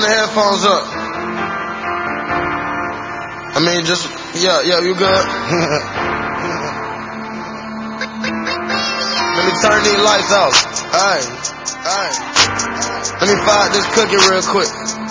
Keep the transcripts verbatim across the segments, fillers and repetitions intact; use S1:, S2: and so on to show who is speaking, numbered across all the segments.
S1: turn the headphones up. I mean, just, yeah, yeah, you good? Let me turn these lights out. Alright, alright. Let me fire this cookie real quick.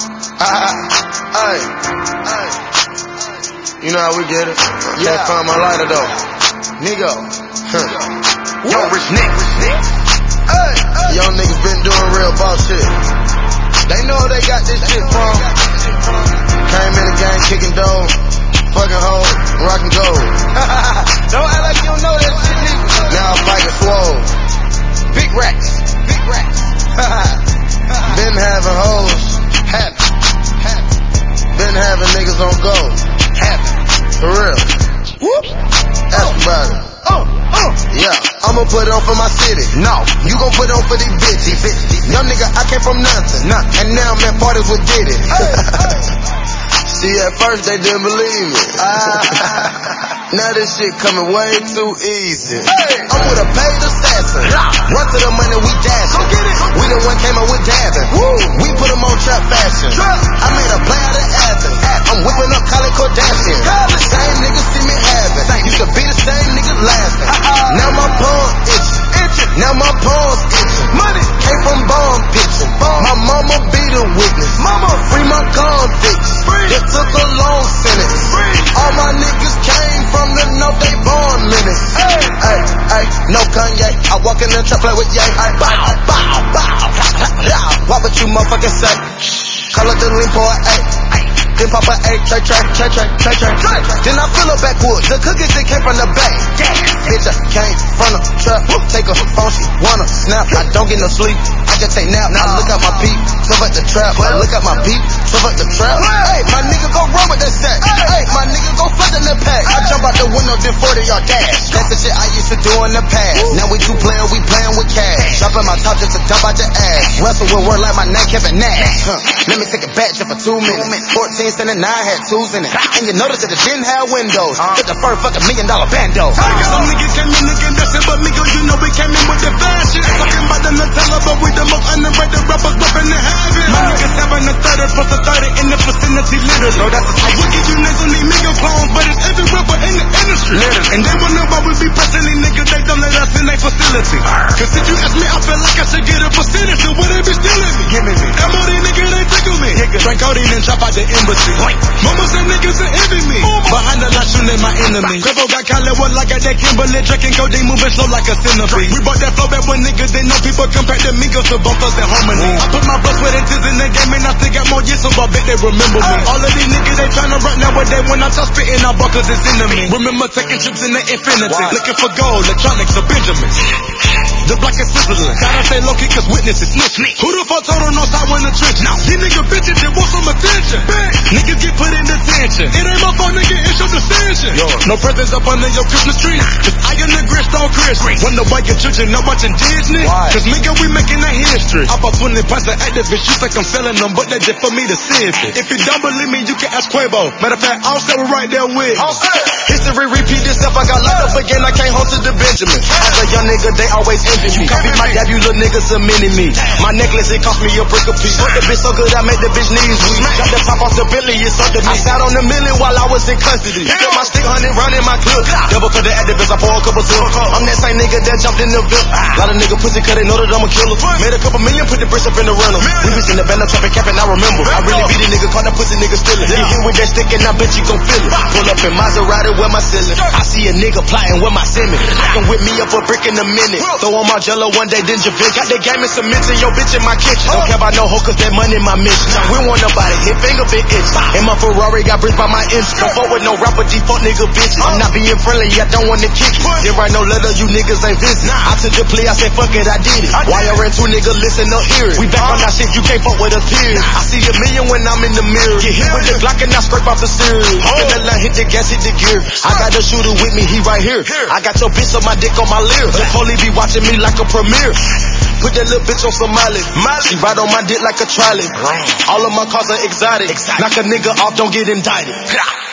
S1: Alright, alright. You know how we get it. I can't find my lighter though. Nigga. Huh.
S2: Young rich niggas.
S1: Hey, young niggas been doing real boss shit. They know they got this shit from. Came in the game kicking dough, fucking hoes, rockin' gold. Don't act like you don't know that shit, nigga. Now I'm fighting swole. Big racks, big racks. Been having hoes, happy. Been having niggas on go, happy. For real. Whoop. Ask about it. Oh, oh. Yeah, I'ma put it on for my city.
S2: No,
S1: you gon' put it on for these bitches. Young nigga, I came from nothing. nothing. And now I'm at parties with Diddy. See, at first they didn't believe me. Now this shit coming way too easy. Hey. I'm with a paid assassin. Run to the money, we dashing. Go get it. We the one came up with dabbing. Woo. We put them on trap fashion. Trap. I made a play out of Athens. I'm whipping up Kylie Kardashian. The same niggas see me having. Used to be the same niggas laughing. Uh-uh. Now my palm itching. itching. Now my palms itching. Money came from bomb pitching. Bomb. My mama be the witness. Mama free my convicts. Free. It took a long sentence. Free. All my niggas came from the north, they born menace. Hey, hey, hey, no Kanye. I walk in the trap like with Ye. Ay, bow, bow, bow, bow. What would you motherfuckers say? Call up the lean for an eight. Then pop a eight, tray, tray, tray, tray, tray, tray. Then I fill up backwood. The cookies that came from the bay. Yeah. Bitch, I came from the trap. Take a phone, she wanna snap. I don't get no sleep. I just take nap. I look at my peep, twelve at the trap. I look at my peep, twelve at the trap. Hey, my nigga go run with that sack. Hey, my nigga go flood in the pack. I jump out the window, then forty yard dash. That's the shit I used to do in the past. Now we two player, we playing with cash. Dropping my top just to dump out your ass. Wrestle with word like my name Kevin Nash. Huh. Let me take a back just for two minutes. fourteen standing nine had twos in it. And you notice that it didn't have windows. Put the first fucking million dollar bando.
S2: Some niggas came in again, that's it, but me go, you know we came in with the fashion. Talking about the Nutella, but we the most underrated rappers whipping the heaven. My niggas having a thirty plus a thirty in the vicinity, literally. So that's I would get you niggas on these nigga clones, but it's every rapper in the industry. Literally. And they wonder why we be pressing these niggas, they don't let us in their facility. Cause if you ask me, I feel like I should get a percentage, so what they be stealing me? Give me me. M O D nigga, they tickle me. Drink codeine and chop out the embassy. Mama said niggas that envy me. Behind the line shooting my enemy. Cravo got Hollywood like a that Kimberly. Drinking codeine, moving slow like a centipede. We brought that flow back when niggas didn't know people compared to me. Go to both us in harmony. I put my blood, sweat, and tears in the game, and I still got more years, so I bet they remember me. All of these niggas, they tryna rap nowadays. When I touch spitting, I buckles it's enemy. Remember taking trips in the infinity. Looking for gold, electronics, or Benjamin. The black is Switzerland. Gotta stay low key cause witnesses snitch. Who the fuck told on no side when the trench? Now, these niggas bitches that want some attention. Bang. Niggas get put in detention. It ain't my fault, nigga, it's your decision. Yo. No presents up under your Christmas tree. Cause I am the Grinch on Christmas. Wonder why your children not watching Disney. Why? Cause nigga, we making that history. I bought twenty pints of activists. You think I'm selling them, but they just for me to see it. If you don't believe me, you can ask Quavo. Matter of fact, I'll say we're right there with. History repeat itself. I got locked up again. I came home to the Benjamin. As a young nigga, they always envy me. Copy my dad, you little niggas a mini me. My necklace, it cost me a brick a piece. Fuck the bitch so good, I made the bitch knees weak. Got the top off the Billy, it's up to me. I sat on the million while I was in custody. Got my stick hundred round in my clip. Double cut the activists, I pour a couple silk. I'm that same nigga that jumped in the VIP. Lot of nigga pussy cause they know that I'm a killer. Made a couple million, put the bricks up in the rental. We was in the band, I'm trapping cap and I remember. I really beat a nigga, caught that pussy nigga stealing. You hit with that stick and I bet you gon' feel it. Pull up in Maserati with my ceiling. I see a nigga plotting with my semi. I can whip me up a brick in a minute. Throw on my jello one day, then Javin. Got the game in cement and your bitch in my kitchen. Don't care about no hoe cause that money in my mission. We want nobody, hit finger big itch. And my Ferrari got bricks by my engine. Don't fuck with no rapper, default nigga bitch. I'm not being friendly, I don't wanna kick it. Didn't write no letter, you niggas ain't visit. I took the plea, I said fuck it, I did it. Why you ran two niggas, listen up, hear it. We back on that shit, you can't fuck with us here. I see a million when I'm in the mirror. Get hit with the Glock and I scrape off the steering. Spin the line, hit the gas, hit the gear. I got the shooter with me, he right here. I got your bitch on my dick on my lyrics. The police be watching me like a premiere. Put that little bitch on Somali. She ride on my dick like a trolley. All of my cars are exotic. Knock a nigga off, don't get indicted.